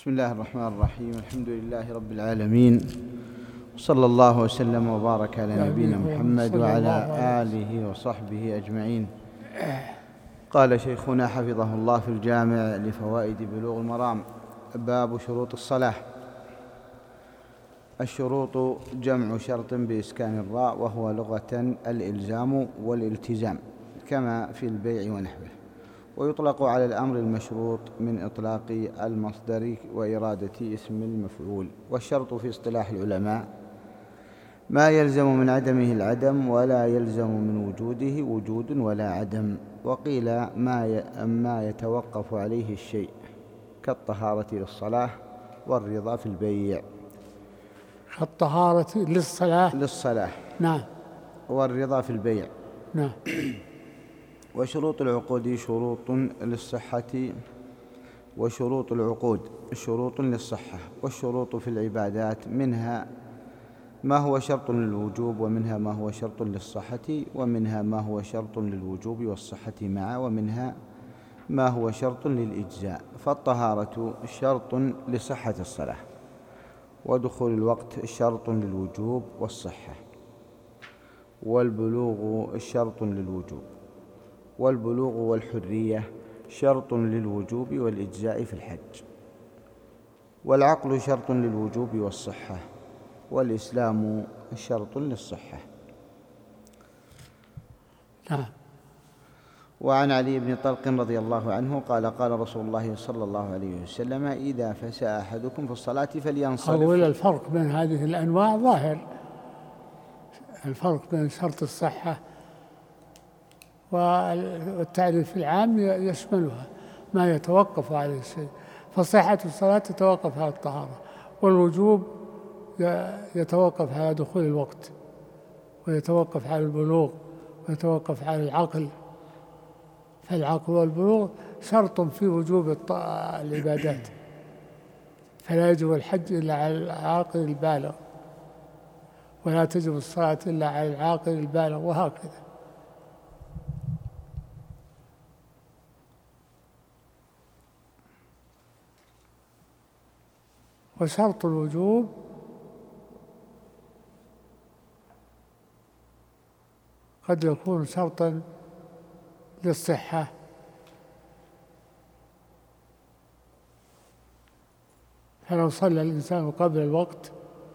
بسم الله الرحمن الرحيم. الحمد لله رب العالمين، وصلى الله وسلم وبارك على نبينا محمد وعلى آله وصحبه أجمعين. قال شيخنا حفظه الله في الجامع لفوائد بلوغ المرام: باب شروط الصلاة. الشروط جمع شرط بإسكان الراء، وهو لغة الإلزام والالتزام كما في البيع ونحوه، ويطلق على الأمر المشروط من إطلاق المصدر وإرادة اسم المفعول. والشرط في اصطلاح العلماء ما يلزم من عدمه العدم، ولا يلزم من وجوده وجود ولا عدم. وقيل ما يتوقف عليه الشيء كالطهارة للصلاة والرضا في البيع. الطهارة للصلاة نعم، والرضا في البيع نعم. وشروط العقود شروط للصحة، وشروط العقود شروط للصحة. والشروط في العبادات منها ما هو شرط للوجوب، ومنها ما هو شرط للصحة، ومنها ما هو شرط للوجوب والصحة معا، ومنها ما هو شرط للإجزاء. فالطهارة شرط لصحة الصلاة، ودخول الوقت شرط للوجوب والصحة، والبلوغ شرط للوجوب، والبلوغ والحرية شرط للوجوب والإجزاء في الحج، والعقل شرط للوجوب والصحة، والإسلام شرط للصحة. نعم. وعن علي بن طلق رضي الله عنه قال: قال رسول الله صلى الله عليه وسلم: إذا فسأ أحدكم في الصلاة فلينصرف. أولا الفرق بين هذه الأنواع ظاهر، الفرق بين شرط الصحة والتعريف العام يشملها ما يتوقف عليه الشيء. فصحة الصلاة تتوقف على الطهارة، والوجوب يتوقف على دخول الوقت، ويتوقف على البلوغ، ويتوقف على العقل. فالعقل والبلوغ شرط في وجوب العبادات، فلا يجب الحج إلا على العاقل البالغ، ولا تجب الصلاة إلا على العاقل البالغ، وهكذا. وشرط الوجوب قد يكون شرطا للصحة، فلو صلى الإنسان قبل الوقت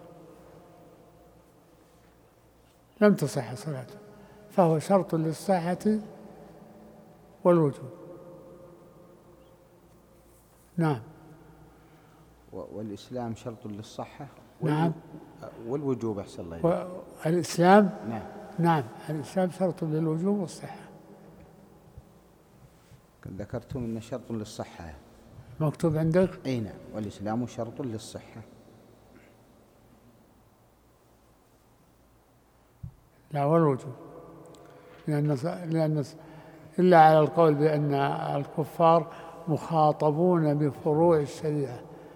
لم تصح صلاته، فهو شرط للصحة والوجوب. نعم. والإسلام شرط للصحة نعم. والوجوب. أحسن الله. والإسلام نعم. نعم، الإسلام شرط للوجوب والصحة. ذكرتم أن شرط للصحة مكتوب عندك؟ أي نعم. والإسلام شرط للصحة. لا، والوجوب، لأن إلا على القول بأن الكفار مخاطبون بفروع الشريعة،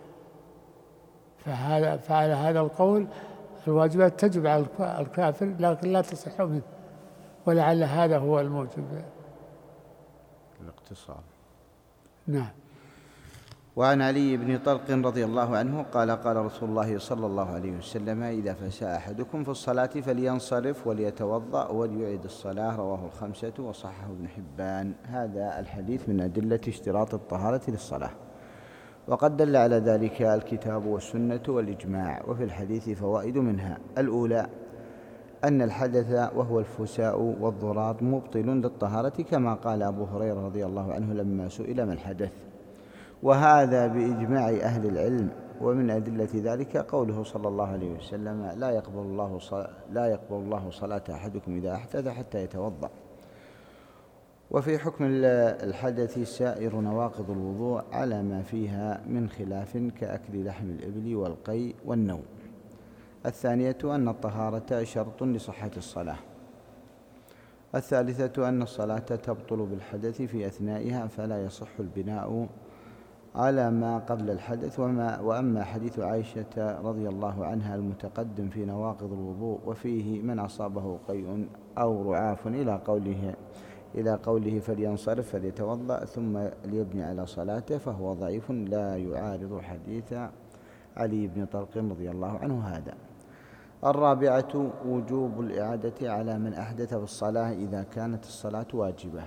فعلى هذا القول الواجبات تجب على الكافر لكن لا تصح منه، ولعل هذا هو الموجب الاقتصار. نعم. وعن علي بن طلق رضي الله عنه قال: قال رسول الله صلى الله عليه وسلم: إذا فسأ أحدكم في الصلاة فلينصرف وليتوضأ وليعيد الصلاة. رواه الخمسة وصححه ابن حبان. هذا الحديث من أدلة اشتراط الطهارة للصلاة، وقد دل على ذلك الكتاب والسنة والإجماع. وفي الحديث فوائد، منها: الأولى أن الحدث وهو الفساء والضراب مبطل للطهارة، كما قال أبو هريرة رضي الله عنه لما سئل ما الحدث، وهذا بإجماع أهل العلم. ومن أدلة ذلك قوله صلى الله عليه وسلم: لا يقبل الله صلاة أحدكم إذا أحدث حتى يتوضأ. وفي حكم الحدث سائر نواقض الوضوء على ما فيها من خلاف، كأكل لحم الإبل والقيء والنوم. الثانية أن الطهارة شرط لصحة الصلاة. الثالثة أن الصلاة تبطل بالحدث في أثنائها، فلا يصح البناء على ما قبل الحدث. وأما حديث عائشة رضي الله عنها المتقدم في نواقض الوضوء، وفيه من أصابه قيء أو رعاف إلى قوله: إلى قوله فلينصرف فليتوضأ ثم ليبني على صلاته، فهو ضعيف لا يعارض حديث علي بن طلق رضي الله عنه هذا. الرابعة وجوب الإعادة على من أحدث في الصلاة إذا كانت الصلاة واجبة.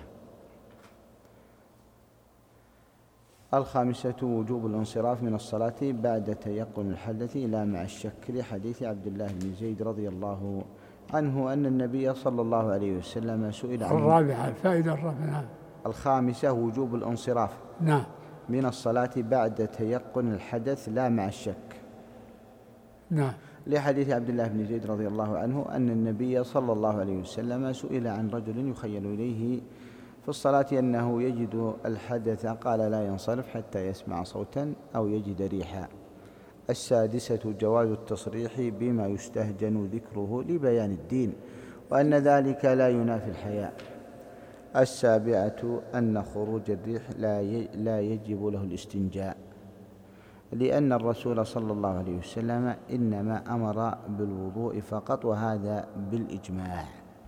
الخامسة وجوب الانصراف من الصلاة بعد تيقن الحدث لا مع الشك، لحديث عبد الله بن زيد رضي الله عنه أن النبي صلى الله عليه وسلم سئل عن الرابعة الفائدة الرابعة. الخامسة وجوب الانصراف نعم من الصلاة بعد تيقن الحدث لا مع الشك، نعم، لحديث عبد الله بن زيد رضي الله عنه أن النبي صلى الله عليه وسلم سئل عن رجل يخيل إليه في الصلاة أنه يجد الحدث، قال لا ينصرف حتى يسمع صوتا أو يجد ريحا. السادسة جواز التصريح بما يستهجن ذكره لبيان الدين، وأن ذلك لا ينافي الحياء. السابعة أن خروج الريح لا يجب له الاستنجاء، لأن الرسول صلى الله عليه وسلم إنما أمر بالوضوء فقط، وهذا بالإجماع.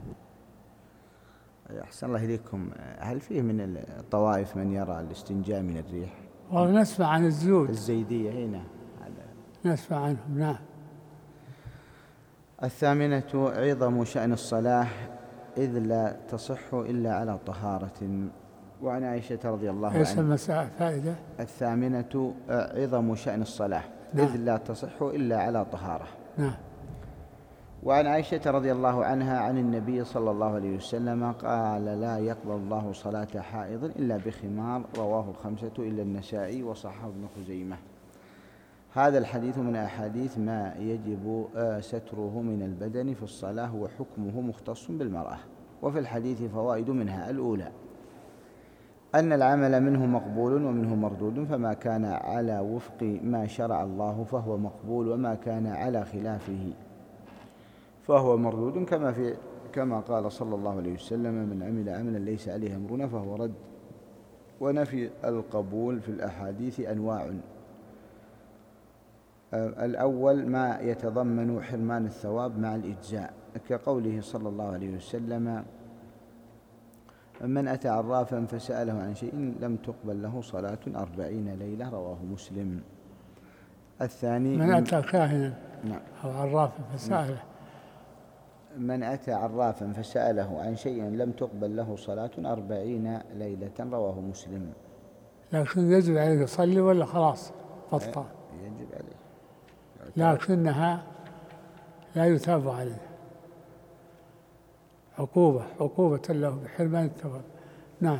أحسن الله إليكم، هل فيه من الطوائف من يرى الاستنجاء من الريح؟ ونسمع عن الزيود الزيدية هنا نسمع عنهم. نعم. الثامنة عظم شأن الصلاة إذ لا تصح إلا على طهارة. وعن عائشة رضي الله عنها. ايش المساء فائدة؟ الثامنة عظم شأن الصلاة نعم. إذ لا تصح إلا على طهارة. نعم. وعن عائشة رضي الله عنها عن النبي صلى الله عليه وسلم قال لا يقبل الله صلاة حائض إلا بخمار، رواه الخمسة إلا النسائي وصححه ابن خزيمة. هذا الحديث من أحاديث ما يجب ستره من البدن في الصلاة، وحكمه مختص بالمرأة. وفي الحديث فوائد، منها الأولى أن العمل منه مقبول ومنه مردود، فما كان على وفق ما شرع الله فهو مقبول، وما كان على خلافه فهو مردود، كما قال صلى الله عليه وسلم من عمل عملا ليس عليه أمرنا فهو رد. ونفي القبول في الأحاديث أنواع. الأول ما يتضمن حرمان الثواب مع الإجزاء، كقوله صلى الله عليه وسلم من أتى عرافا فسأله عن شيء لم تقبل له صلاة 40 ليلة، رواه مسلم. الثاني من أتى كاهنا نعم أو عرافا فسأله، من أتى عرافا فسأله عن شيء لم تقبل له صلاة 40 ليلة، رواه مسلم. لكن يجب عليه يصلي ولا خلاص بطل؟ يجب عليه، لكنها لا يتاب عليه، عقوبة له بحرمان الثواب. نعم.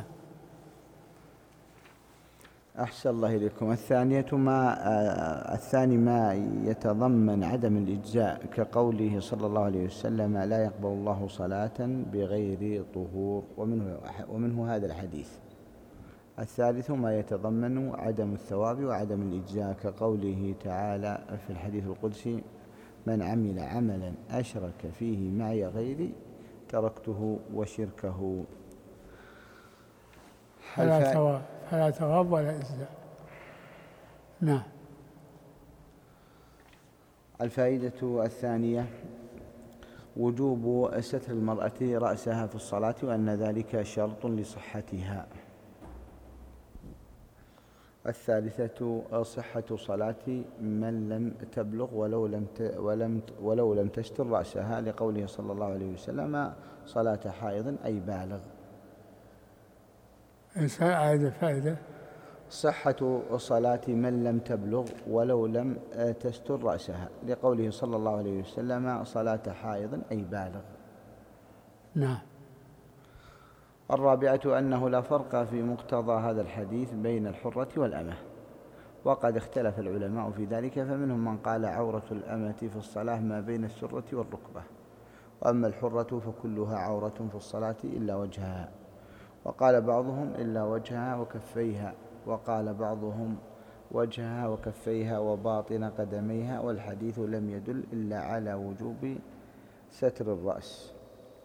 أحسن الله إليكم. الثاني ما يتضمن عدم الإجزاء، كقوله صلى الله عليه وسلم لا يقبل الله صلاة بغير طهور، ومنه هذا الحديث. الثالث ما يتضمن عدم الثواب وعدم الإجزاء، كقوله تعالى في الحديث القدسي من عمل عملا أشرك فيه معي غيري تركته وشركه. فلا ثواب ولا إجزاء. نعم. الفائدة الثانية وجوب ستر المرأة رأسها في الصلاة، وأن ذلك شرط لصحتها. الثالثة صحة صلاة من لم تبلغ ولو لم تستر رأسها، لقوله صلى الله عليه وسلم صلاة حائض أي بالغ. هذه فائدة. صحة صلاة من لم تبلغ ولو لم تستر رأسها، لقوله صلى الله عليه وسلم صلاة حائض أي بالغ. نعم. الرابعة أنه لا فرق في مقتضى هذا الحديث بين الحرة والأمة، وقد اختلف العلماء في ذلك، فمنهم من قال عورة الأمة في الصلاة ما بين السرة والركبة، وأما الحرة فكلها عورة في الصلاة إلا وجهها، وقال بعضهم إلا وجهها وكفيها، وقال بعضهم وجهها وكفيها وباطن قدميها، والحديث لم يدل إلا على وجوب ستر الرأس.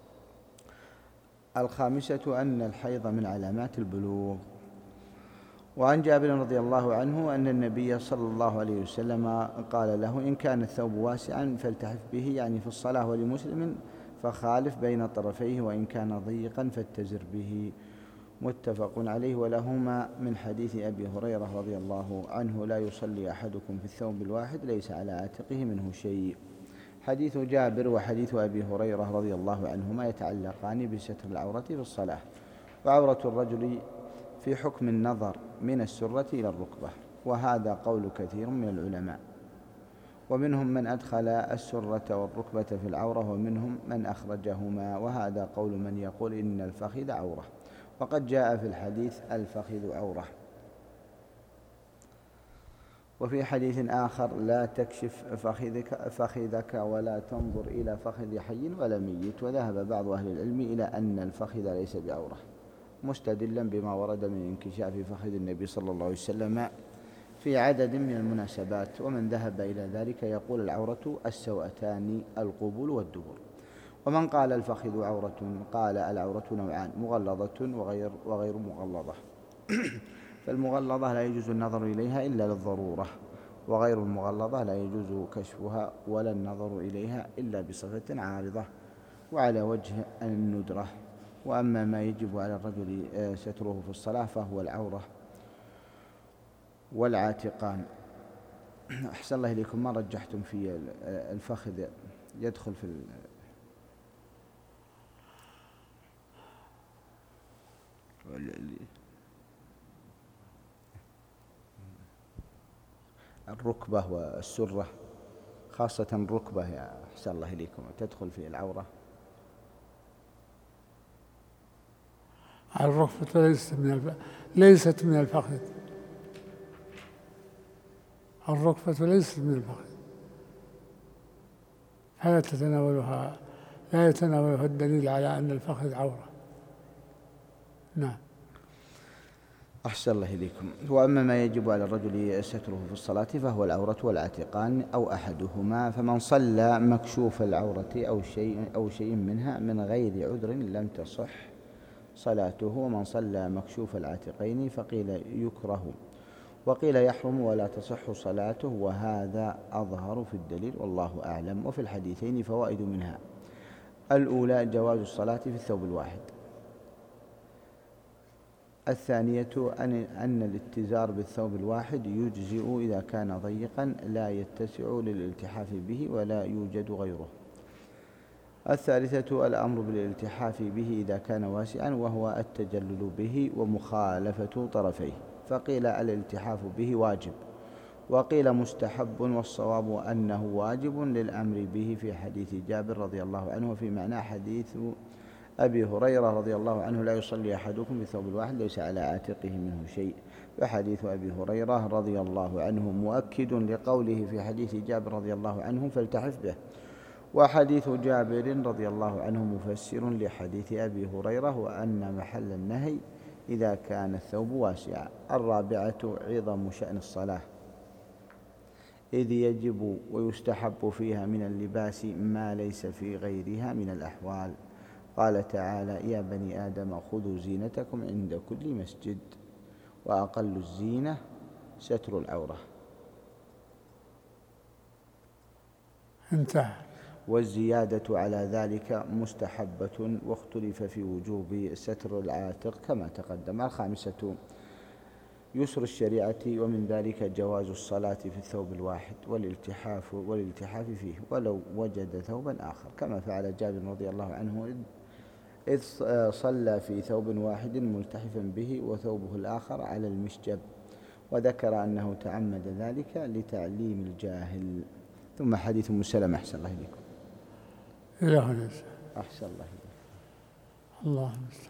الخامسة أن الحيض من علامات البلوغ. وعن جابر رضي الله عنه أن النبي صلى الله عليه وسلم قال له إن كان الثوب واسعا فالتحف به، يعني في الصلاة. ولمسلم فخالف بين طرفيه، وإن كان ضيقا فاتزر به. متفق عليه. ولهما من حديث أبي هريرة رضي الله عنه: لا يصلي أحدكم في الثوب الواحد ليس على عاتقه منه شيء. حديث جابر وحديث أبي هريرة رضي الله عنهما يتعلقان بستر العورة في الصلاة. وعورة الرجل في حكم النظر من السرة إلى الركبة، وهذا قول كثير من العلماء، ومنهم من أدخل السرة والركبة في العورة، ومنهم من أخرجهما، وهذا قول من يقول إن الفخذ عورة. وقد جاء في الحديث: الفخذ عورة. وفي حديث آخر: لا تكشف فخذك ولا تنظر إلى فخذ حي ولا ميت. وذهب بعض أهل العلم إلى أن الفخذ ليس بعورة، مستدلا بما ورد من انكشاف فخذ النبي صلى الله عليه وسلم في عدد من المناسبات. ومن ذهب إلى ذلك يقول: العورة السوأتان، القبول والدبر. ومن قال الفخذ عورة قال: العورة نوعان: مغلظة وغير مغلظة. فالمغلظة لا يجوز النظر إليها إلا للضرورة، وغير المغلظة لا يجوز كشفها ولا النظر إليها إلا بصفة عارضة وعلى وجه الندرة. وأما ما يجب على الرجل ستره في الصلاة فهو العورة والعاتقان. أحسن الله إليكم، ما رجحتم في الفخذ يدخل في الركبة والسرة، خاصة الركبة يا أحسن الله إليكم تدخل في العورة. الركبة ليست من الفخذ. الركبة ليست من الفخذ، لا يتناولها الدليل على أن الفخذ عورة. نعم. أحسن الله إليكم. وأما ما يجب على الرجل ستره في الصلاة فهو العورة والعاتقان أو أحدهما. فمن صلى مكشوف العورة أو شيء منها من غير عذر لم تصح صلاته. ومن صلى مكشوف العاتقين فقيل يكره وقيل يحرم ولا تصح صلاته، وهذا أظهر في الدليل والله أعلم. وفي الحديثين فوائد منها: الأولى جواز الصلاة في الثوب الواحد. الثانية أن الاتزار بالثوب الواحد يجزئ إذا كان ضيقا لا يتسع للالتحاف به ولا يوجد غيره. الثالثة الأمر بالالتحاف به إذا كان واسعا، وهو التجلل به ومخالفة طرفيه. فقيل الالتحاف به واجب، وقيل مستحب، والصواب أنه واجب للأمر به في حديث جابر رضي الله عنه. وفي معنى حديث أبي هريرة رضي الله عنه: لا يصلي أحدكم بثوب الواحد ليس على عاتقه منه شيء. فحديث أبي هريرة رضي الله عنه مؤكد لقوله في حديث جابر رضي الله عنه: فالتحف به. وحديث جابر رضي الله عنه مفسر لحديث أبي هريرة، وأن محل النهي إذا كان الثوب واسعا. الرابعة عظم شأن الصلاة، إذ يجب ويستحب فيها من اللباس ما ليس في غيرها من الأحوال. قال تعالى: يا بني آدم خذوا زينتكم عند كل مسجد. وأقل الزينة ستر العورة. انتهى. والزيادة على ذلك مستحبة، واختلف في وجوب ستر العاتق كما تقدم. الخامسة يسر الشريعة، ومن ذلك جواز الصلاة في الثوب الواحد والالتحاف فيه ولو وجد ثوبا آخر، كما فعل جابر رضي الله عنه إذ صلى في ثوب واحد ملتحفا به وثوبه الآخر على المشجب، وذكر أنه تعمد ذلك لتعليم الجاهل. ثم حديث أم سلمة. أحسن الله إليكم. إلى هنا. أحسن الله إليكم. الله المستعان.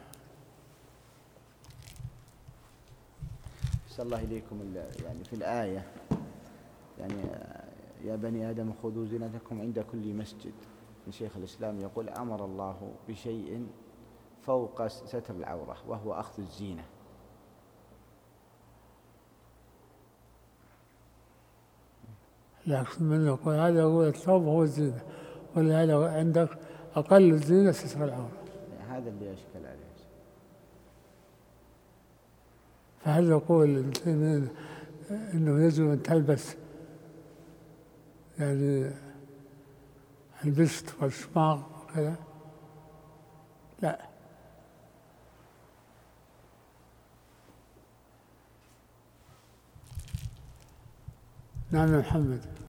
أحسن الله إليكم. يعني في الآية يعني يا بني آدم خذوا زينتكم عند كل مسجد، شيخ الإسلام يقول: أمر الله بشيء فوق ستر العورة، وهو أخذ الزينة. لكن من يقول هذا هو الثوب هو الزينة، ولهذا عندك أقل الزينة ستر العورة. هذا اللي أشكل عليه. فهل يقول إنه يجب أن تلبس يعني البست والشماغ وكذا؟ لا. نعم يا محمد.